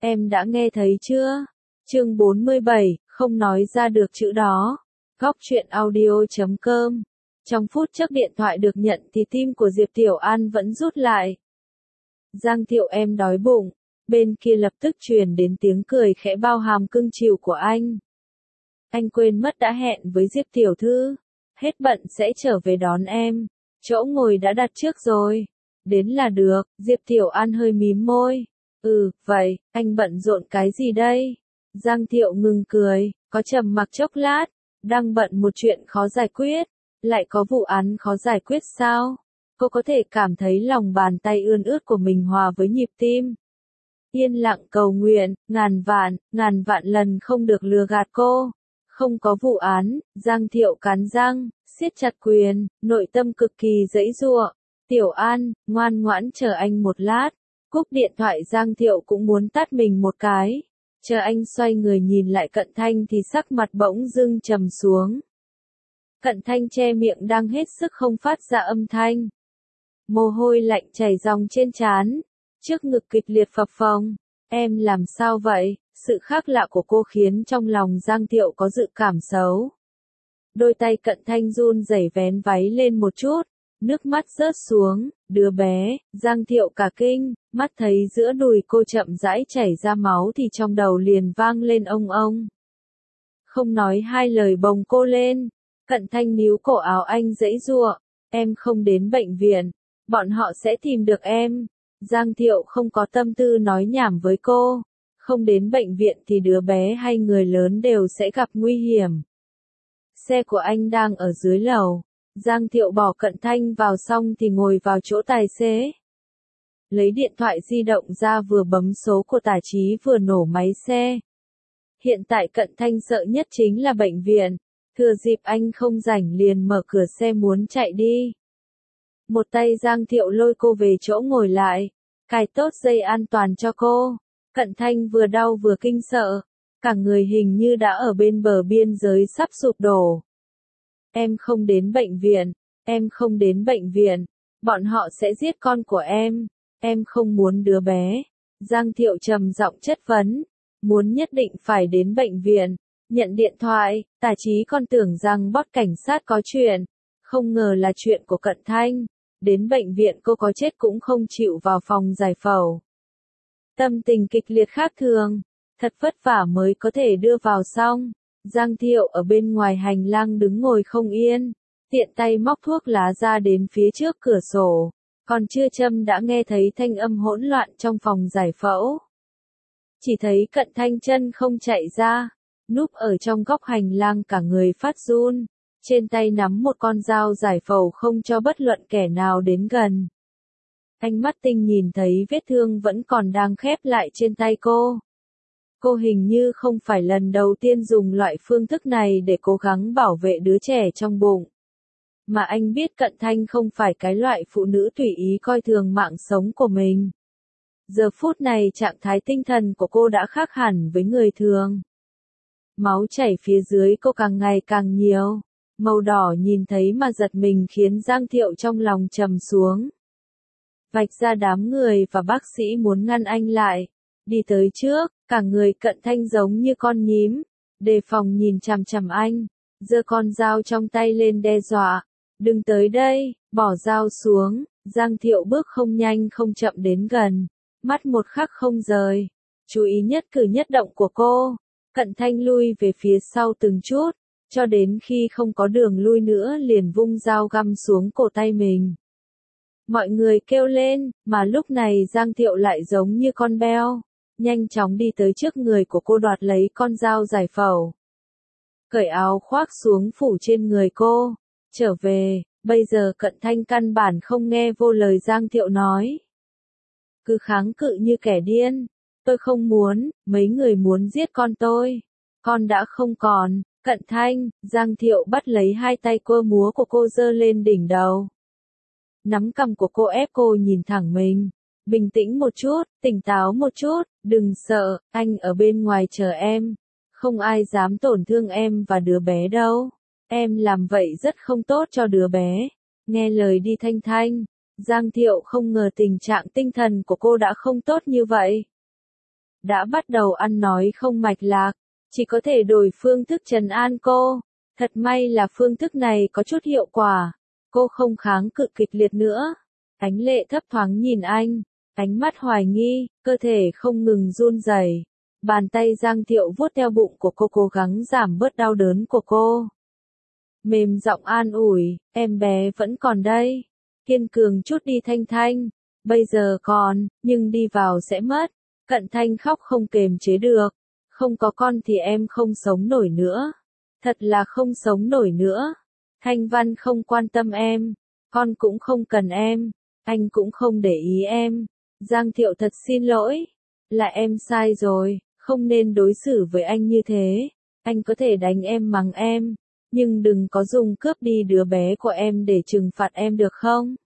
Em đã nghe thấy chưa? Chương 47, không nói ra được chữ đó. Góc truyện audio.com. Trong phút chốc điện thoại được nhận thì tim của Diệp Tiểu An vẫn rút lại. Giang Thiệu, em đói bụng. Bên kia lập tức truyền đến tiếng cười khẽ bao hàm cưng chiều của anh. Anh quên mất đã hẹn với Diệp Tiểu Thư. Hết bận sẽ trở về đón em. Chỗ ngồi đã đặt trước rồi. Đến là được. Diệp Tiểu An hơi mím môi. Vậy, anh bận rộn cái gì đây? Giang Thiệu ngừng cười, có trầm mặc chốc lát. Đang bận một chuyện khó giải quyết. Lại có vụ án khó giải quyết sao? Cô có thể cảm thấy lòng bàn tay ươn ướt của mình hòa với nhịp tim. Yên lặng cầu nguyện, ngàn vạn lần không được lừa gạt cô. Không có vụ án. Giang Thiệu cắn răng, siết chặt quyền, nội tâm cực kỳ giãy giụa. Tiểu An, ngoan ngoãn chờ anh một lát. Cúp điện thoại Giang Thiệu cũng muốn tát mình một cái. Chờ anh xoay người nhìn lại Cận Thanh thì sắc mặt bỗng dưng trầm xuống. Cận Thanh che miệng đang hết sức không phát ra âm thanh. Mồ hôi lạnh chảy ròng trên trán, trước ngực kịch liệt phập phồng. Em làm sao vậy? Sự khác lạ của cô khiến trong lòng Giang Thiệu có dự cảm xấu. Đôi tay Cận Thanh run rẩy vén váy lên một chút, nước mắt rớt xuống. Đứa bé. Giang Thiệu cả kinh, mắt thấy giữa đùi cô chậm rãi chảy ra máu thì trong đầu liền vang lên ông ông. Không nói hai lời bồng cô lên. Cận Thanh níu cổ áo anh giãy giụa. Em không đến bệnh viện, bọn họ sẽ tìm được em. Giang Thiệu không có tâm tư nói nhảm với cô. Không đến bệnh viện thì đứa bé hay người lớn đều sẽ gặp nguy hiểm. Xe của anh đang ở dưới lầu. Giang Thiệu bỏ Cận Thanh vào xong thì ngồi vào chỗ tài xế. Lấy điện thoại di động ra vừa bấm số của Tả Chí vừa nổ máy xe. Hiện tại Cận Thanh sợ nhất chính là bệnh viện. Thừa dịp anh không rảnh liền mở cửa xe muốn chạy đi. Một tay Giang Thiệu lôi cô về chỗ ngồi lại, cài tốt dây an toàn cho cô. Cận Thanh vừa đau vừa kinh sợ, cả người hình như đã ở bên bờ biên giới sắp sụp đổ. Em không đến bệnh viện, em không đến bệnh viện, bọn họ sẽ giết con của em không muốn đứa bé. Giang Thiệu trầm giọng chất vấn, muốn nhất định phải đến bệnh viện. Nhận điện thoại, Tả Chí còn tưởng rằng bót cảnh sát có chuyện, không ngờ là chuyện của Cận Thanh. Đến bệnh viện cô có chết cũng không chịu vào phòng giải phẫu. Tâm tình kịch liệt khác thường, thật vất vả mới có thể đưa vào xong. Giang Thiệu ở bên ngoài hành lang đứng ngồi không yên, tiện tay móc thuốc lá ra đến phía trước cửa sổ, còn chưa châm đã nghe thấy thanh âm hỗn loạn trong phòng giải phẫu. Chỉ thấy Cận Thanh chân không chạy ra, núp ở trong góc hành lang cả người phát run, trên tay nắm một con dao giải phẫu không cho bất luận kẻ nào đến gần. Ánh mắt tinh nhìn thấy vết thương vẫn còn đang khép lại trên tay cô. Cô hình như không phải lần đầu tiên dùng loại phương thức này để cố gắng bảo vệ đứa trẻ trong bụng. Mà anh biết Cận Thanh không phải cái loại phụ nữ tùy ý coi thường mạng sống của mình. Giờ phút này trạng thái tinh thần của cô đã khác hẳn với người thường. Máu chảy phía dưới cô càng ngày càng nhiều. Màu đỏ nhìn thấy mà giật mình khiến Giang Thiệu trong lòng trầm xuống. Vạch ra đám người và bác sĩ muốn ngăn anh lại. Đi tới trước, cả người Cận Thanh giống như con nhím, đề phòng nhìn chằm chằm anh, giơ con dao trong tay lên đe dọa. Đừng tới đây, bỏ dao xuống. Giang Thiệu bước không nhanh không chậm đến gần, mắt một khắc không rời, chú ý nhất cử nhất động của cô. Cận Thanh lui về phía sau từng chút, cho đến khi không có đường lui nữa liền vung dao găm xuống cổ tay mình. Mọi người kêu lên, mà lúc này Giang Thiệu lại giống như con beo, nhanh chóng đi tới trước người của cô đoạt lấy con dao giải phẫu. Cởi áo khoác xuống phủ trên người cô, trở về. Bây giờ Cận Thanh căn bản không nghe vô lời Giang Thiệu nói. Cứ kháng cự như kẻ điên. Tôi không muốn, mấy người muốn giết con tôi. Con đã không còn. Cận Thanh, Giang Thiệu bắt lấy hai tay cơ múa của cô giơ lên đỉnh đầu. Nắm cằm của cô ép cô nhìn thẳng mình. Bình tĩnh một chút, tỉnh táo một chút, đừng sợ, anh ở bên ngoài chờ em. Không ai dám tổn thương em và đứa bé đâu. Em làm vậy rất không tốt cho đứa bé. Nghe lời đi Thanh Thanh. Giang Thiệu không ngờ tình trạng tinh thần của cô đã không tốt như vậy. đã bắt đầu ăn nói không mạch lạc, chỉ có thể đổi phương thức trấn an cô. Thật may là phương thức này có chút hiệu quả, cô không kháng cự kịch liệt nữa. Ánh lệ thấp thoáng nhìn anh, ánh mắt hoài nghi, cơ thể không ngừng run rẩy. Bàn tay Giang Thiệu vuốt theo bụng của cô cố gắng giảm bớt đau đớn của cô. Mềm giọng an ủi, em bé vẫn còn đây. Kiên cường chút đi Thanh Thanh. Bây giờ còn, nhưng đi vào sẽ mất. Cận Thanh khóc không kềm chế được. Không có con thì em không sống nổi nữa. Thật là không sống nổi nữa. Thanh Văn không quan tâm em. Con cũng không cần em. Anh cũng không để ý em. Giang Thiệu thật xin lỗi. Là em sai rồi. Không nên đối xử với anh như thế. Anh có thể đánh em mắng em. Nhưng đừng có dùng cướp đi đứa bé của em để trừng phạt em được không?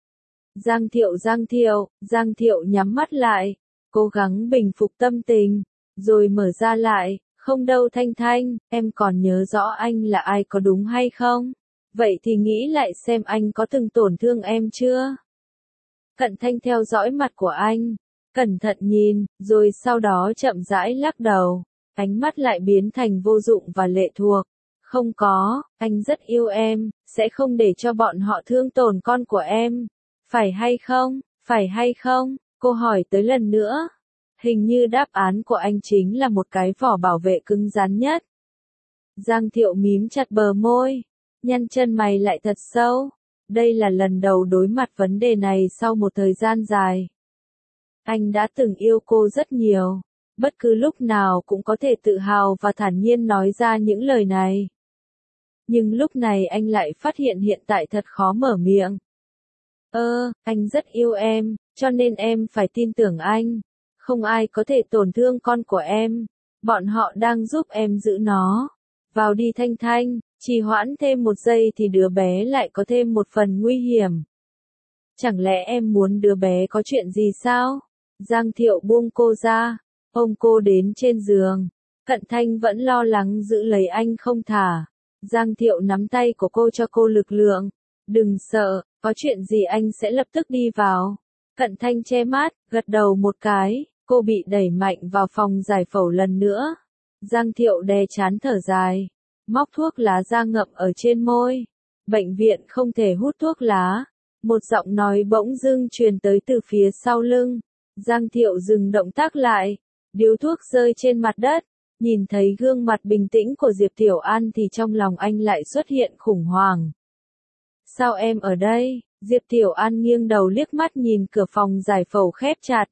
Giang Thiệu nhắm mắt lại, cố gắng bình phục tâm tình, rồi mở ra lại, không đâu Thanh Thanh, em còn nhớ rõ anh là ai có đúng hay không? Vậy thì nghĩ lại xem anh có từng tổn thương em chưa? Cận Thanh theo dõi mặt của anh, cẩn thận nhìn, rồi sau đó chậm rãi lắc đầu, ánh mắt lại biến thành vô dụng và lệ thuộc. Không có, anh rất yêu em, sẽ không để cho bọn họ thương tổn con của em. Phải hay không? Phải hay không? Cô hỏi tới lần nữa. Hình như đáp án của anh chính là một cái vỏ bảo vệ cứng rắn nhất. Giang Thiệu mím chặt bờ môi, nhăn chân mày lại thật sâu. Đây là lần đầu đối mặt vấn đề này sau một thời gian dài. Anh đã từng yêu cô rất nhiều, bất cứ lúc nào cũng có thể tự hào và thản nhiên nói ra những lời này. Nhưng lúc này anh lại phát hiện hiện tại thật khó mở miệng. Anh rất yêu em, cho nên em phải tin tưởng anh. Không ai có thể tổn thương con của em. Bọn họ đang giúp em giữ nó. Vào đi Thanh Thanh, trì hoãn thêm một giây thì đứa bé lại có thêm một phần nguy hiểm. Chẳng lẽ em muốn đứa bé có chuyện gì sao? Giang Thiệu buông cô ra, ôm cô đến trên giường. Cận Thanh vẫn lo lắng giữ lấy anh không thả. Giang Thiệu nắm tay của cô cho cô lực lượng. Đừng sợ, có chuyện gì anh sẽ lập tức đi vào. Cận Thanh che mắt, gật đầu một cái, cô bị đẩy mạnh vào phòng giải phẫu lần nữa. Giang Thiệu đè chán thở dài, móc thuốc lá ra ngậm ở trên môi. Bệnh viện không thể hút thuốc lá. Một giọng nói bỗng dưng truyền tới từ phía sau lưng. Giang Thiệu dừng động tác lại, điếu thuốc rơi trên mặt đất. Nhìn thấy gương mặt bình tĩnh của Diệp Tiểu An thì trong lòng anh lại xuất hiện khủng hoảng. Sao em ở đây? Diệp Tiểu An nghiêng đầu liếc mắt nhìn cửa phòng giải phẫu khép chặt.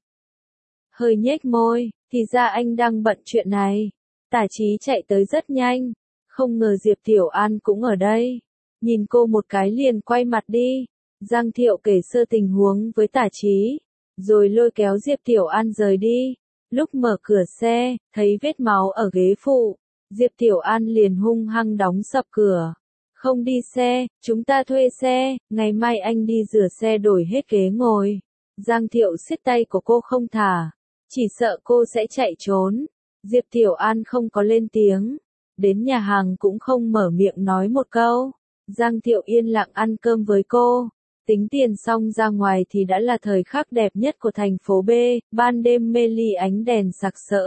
Hơi nhếch môi, thì ra anh đang bận chuyện này. Tả Chí chạy tới rất nhanh. Không ngờ Diệp Tiểu An cũng ở đây. Nhìn cô một cái liền quay mặt đi. Giang Thiệu kể sơ tình huống với Tả Chí, rồi lôi kéo Diệp Tiểu An rời đi. Lúc mở cửa xe, thấy vết máu ở ghế phụ. Diệp Tiểu An liền hung hăng đóng sập cửa. Không đi xe, chúng ta thuê xe, ngày mai anh đi rửa xe đổi hết ghế ngồi. Giang Thiệu siết tay của cô không thả, chỉ sợ cô sẽ chạy trốn. Diệp Tiểu An không có lên tiếng, đến nhà hàng cũng không mở miệng nói một câu. Giang Thiệu yên lặng ăn cơm với cô. Tính tiền xong ra ngoài thì đã là thời khắc đẹp nhất của thành phố B, ban đêm mê ly ánh đèn sặc sỡ.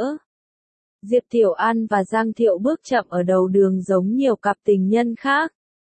Diệp Tiểu An và Giang Thiệu bước chậm ở đầu đường giống nhiều cặp tình nhân khác.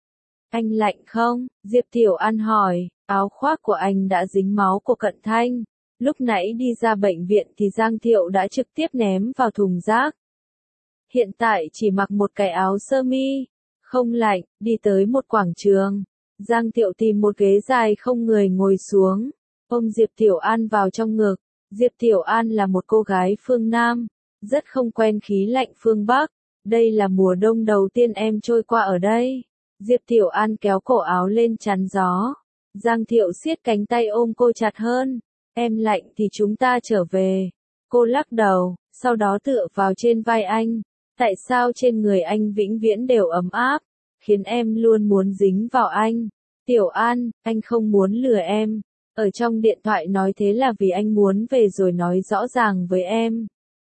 Anh lạnh không? Diệp Tiểu An hỏi, áo khoác của anh đã dính máu của Cận Thanh. Lúc nãy đi ra bệnh viện thì Giang Thiệu đã trực tiếp ném vào thùng rác. Hiện tại chỉ mặc một cái áo sơ mi. Không lạnh, đi tới một quảng trường. Giang Thiệu tìm một ghế dài không người ngồi xuống, ôm Diệp Tiểu An vào trong ngực. Diệp Tiểu An là một cô gái phương Nam, rất không quen khí lạnh phương Bắc. Đây là mùa đông đầu tiên em trôi qua ở đây. Diệp Tiểu An kéo cổ áo lên chắn gió. Giang Thiệu siết cánh tay ôm cô chặt hơn. Em lạnh thì chúng ta trở về. Cô lắc đầu, sau đó tựa vào trên vai anh. Tại sao trên người anh vĩnh viễn đều ấm áp, khiến em luôn muốn dính vào anh? Tiểu An, anh không muốn lừa em. Ở trong điện thoại nói thế là vì anh muốn về rồi nói rõ ràng với em.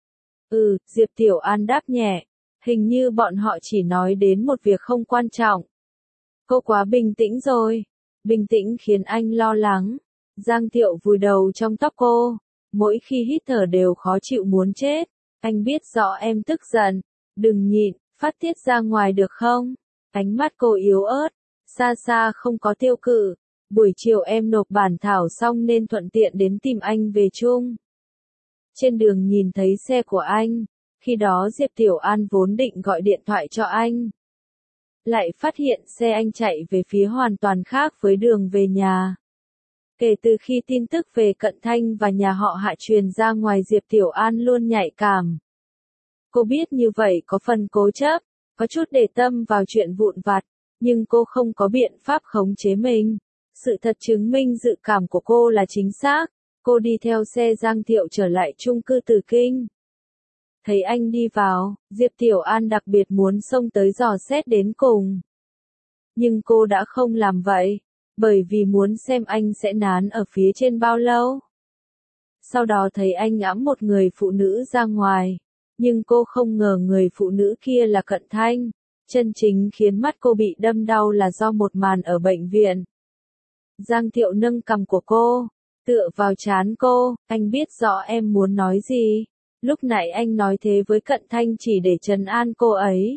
Diệp Tiểu An đáp nhẹ. Hình như bọn họ chỉ nói đến một việc không quan trọng. Cô quá bình tĩnh rồi. Bình tĩnh khiến anh lo lắng. Giang Thiệu vùi đầu trong tóc cô. mỗi khi hít thở đều khó chịu muốn chết. Anh biết rõ em tức giận, đừng nhịn, phát tiết ra ngoài được không? Ánh mắt cô yếu ớt, xa xa không có tiêu cự. Buổi chiều em nộp bản thảo xong nên thuận tiện đến tìm anh về chung. Trên đường nhìn thấy xe của anh, khi đó Diệp Tiểu An vốn định gọi điện thoại cho anh. Lại phát hiện xe anh chạy về phía hoàn toàn khác với đường về nhà. Kể từ khi tin tức về Cận Thanh và nhà họ Hạ truyền ra ngoài, Diệp Tiểu An luôn nhạy cảm. Cô biết như vậy có phần cố chấp, có chút để tâm vào chuyện vụn vặt, nhưng cô không có biện pháp khống chế mình. Sự thật chứng minh dự cảm của cô là chính xác. Cô đi theo xe Giang Thiệu trở lại chung cư Từ Kinh. Thấy anh đi vào, Diệp Tiểu An đặc biệt muốn xông tới dò xét đến cùng. Nhưng cô đã không làm vậy, bởi vì muốn xem anh sẽ nán ở phía trên bao lâu. Sau đó thấy anh ngắm một người phụ nữ ra ngoài, nhưng cô không ngờ người phụ nữ kia là Cận Thanh. Chân chính khiến mắt cô bị đâm đau là do một màn ở bệnh viện. Giang Thiệu nâng cằm của cô, tựa vào trán cô, anh biết rõ em muốn nói gì. Lúc nãy anh nói thế với Cận Thanh chỉ để trấn an cô ấy.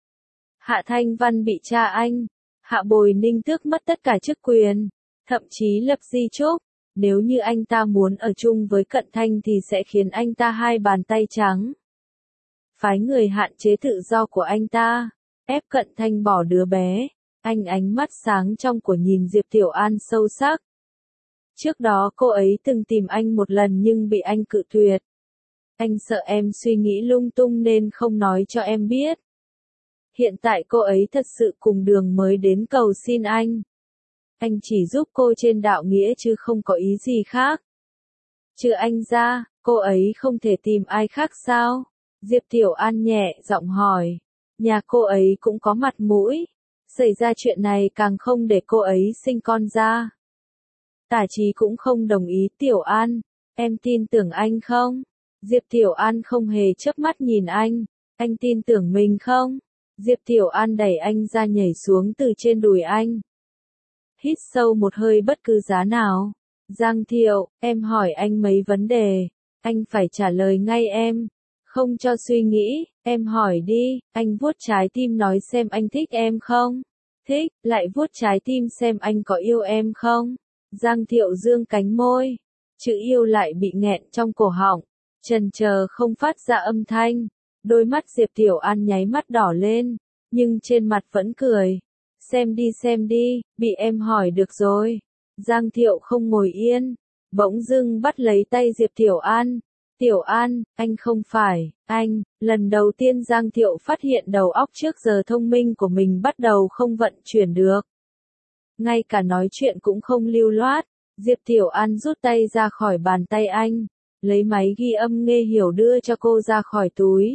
Hạ Thanh Văn bị cha anh, Hạ Bồi Ninh tước mất tất cả chức quyền, thậm chí lập di chúc. Nếu như anh ta muốn ở chung với Cận Thanh thì sẽ khiến anh ta hai bàn tay trắng. Phái người hạn chế tự do của anh ta, ép Cận Thanh bỏ đứa bé. Anh ánh mắt sáng trong của nhìn Diệp Tiểu An sâu sắc. Trước đó cô ấy từng tìm anh một lần nhưng bị anh cự tuyệt. Anh sợ em suy nghĩ lung tung nên không nói cho em biết. Hiện tại cô ấy thật sự cùng đường mới đến cầu xin anh. Anh chỉ giúp cô trên đạo nghĩa chứ không có ý gì khác. Trừ anh ra, cô ấy không thể tìm ai khác sao? Diệp Tiểu An nhẹ giọng hỏi. Nhà cô ấy cũng có mặt mũi. Xảy ra chuyện này càng không để cô ấy sinh con ra. Tả Chí cũng không đồng ý. Tiểu An, em tin tưởng anh không? Diệp Tiểu An không hề chớp mắt nhìn anh tin tưởng mình không? Diệp Tiểu An đẩy anh ra nhảy xuống từ trên đùi anh. Hít sâu một hơi bất cứ giá nào. Giang Thiệu, em hỏi anh mấy vấn đề, anh phải trả lời ngay em. Không cho suy nghĩ, em hỏi đi. Anh vuốt trái tim nói xem anh thích em không? Thích, lại vuốt trái tim xem anh có yêu em không? Giang Thiệu dương cánh môi. Chữ yêu lại bị nghẹn trong cổ họng. Chần chờ không phát ra âm thanh. Đôi mắt Diệp Tiểu An nháy mắt đỏ lên, nhưng trên mặt vẫn cười. Xem đi, bị em hỏi được rồi. Giang Thiệu không ngồi yên, bỗng dưng bắt lấy tay Diệp Tiểu An. Tiểu An, anh không phải, anh. Lần đầu tiên Giang Thiệu phát hiện đầu óc trước giờ thông minh của mình bắt đầu không vận chuyển được. Ngay cả nói chuyện cũng không lưu loát. Diệp Tiểu An rút tay ra khỏi bàn tay anh, lấy máy ghi âm nghe hiểu đưa cho cô ra khỏi túi.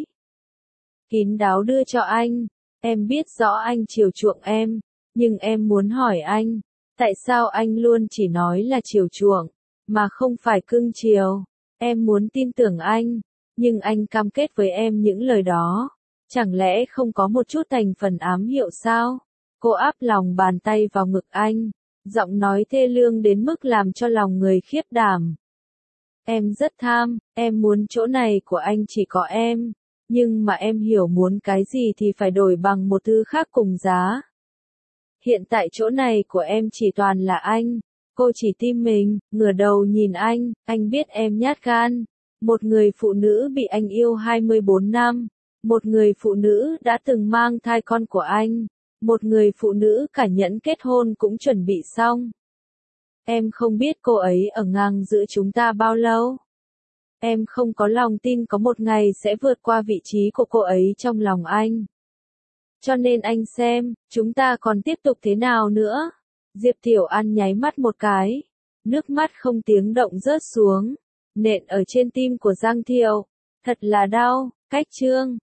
Kín đáo đưa cho anh. Em biết rõ anh chiều chuộng em, nhưng em muốn hỏi anh, tại sao anh luôn chỉ nói là chiều chuộng, mà không phải cưng chiều? Em muốn tin tưởng anh, nhưng anh cam kết với em những lời đó. Chẳng lẽ không có một chút thành phần ám hiệu sao? Cô áp lòng bàn tay vào ngực anh, giọng nói thê lương đến mức làm cho lòng người khiếp đảm. Em rất tham, em muốn chỗ này của anh chỉ có em. Nhưng mà em hiểu muốn cái gì thì phải đổi bằng một thứ khác cùng giá. Hiện tại chỗ này của em chỉ toàn là anh. Cô chỉ tim mình, ngửa đầu nhìn anh biết em nhát gan. Một người phụ nữ bị anh yêu 24 năm. Một người phụ nữ đã từng mang thai con của anh. Một người phụ nữ cả nhẫn kết hôn cũng chuẩn bị xong. Em không biết cô ấy ở ngang giữa chúng ta bao lâu. Em không có lòng tin có một ngày sẽ vượt qua vị trí của cô ấy trong lòng anh. Cho nên anh xem, chúng ta còn tiếp tục thế nào nữa? Diệp Tiểu An nháy mắt một cái. Nước mắt không tiếng động rớt xuống. Nện ở trên tim của Giang Thiệu. Thật là đau. Cách chương.